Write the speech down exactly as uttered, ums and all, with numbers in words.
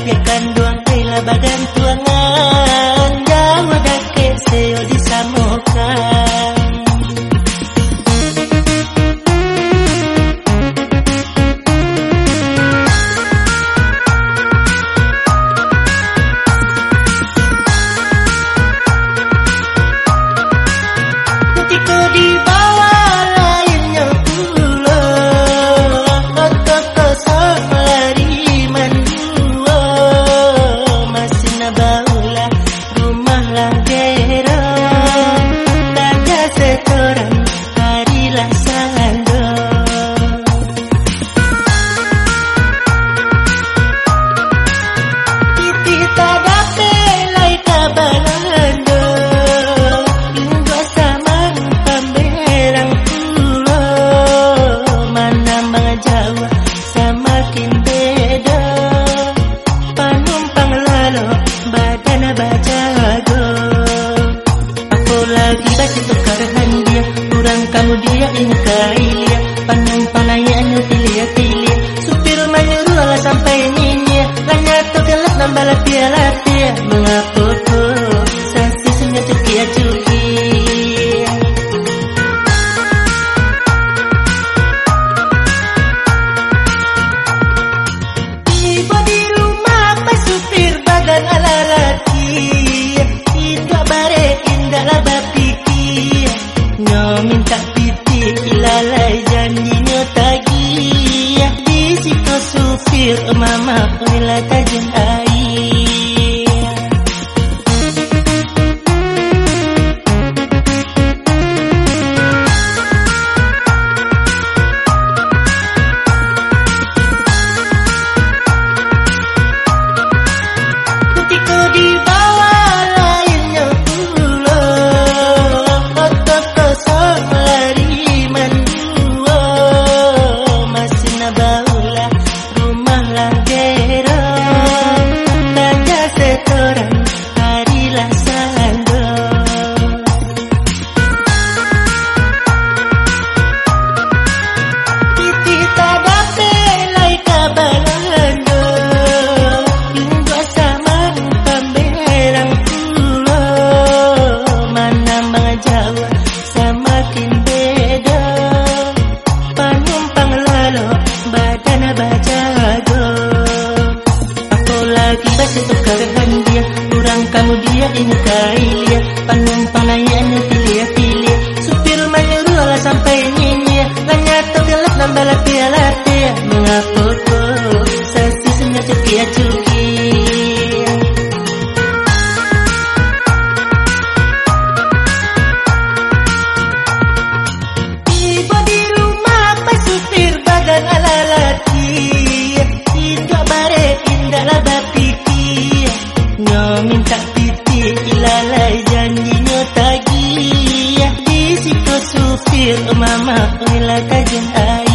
bagaikan doang rela bagan tuangan jawa dake seo disamukan. Kamu dia ini kailia penumpang nayanya tilia-tilia supir menyuruh lah sampai ninya lanya tu gelap nambah latih-latih mengapa tu sasi sunya cuki-cuki. Tiba di rumah pas supir badan ala lati tidak bare indah lah bapikir nyo minta ilalai janjinya tagi bisiko supir mama wila tajun air. Ketika dibawa lainnya pulang otot kosong lari kamu dia ini kailia penumpang nayanya tilia-tilia supir menyuruh lah sampai ninya lanya tu gelap nambah latih-latih mengapa tu sasi sunya cuki-cuki. Tiba di rumah pas supir badan ala latih tidak bare indah lah bapikir nyo minta piti ilalai janjinya tagi bisiko supir mama wila tajun air.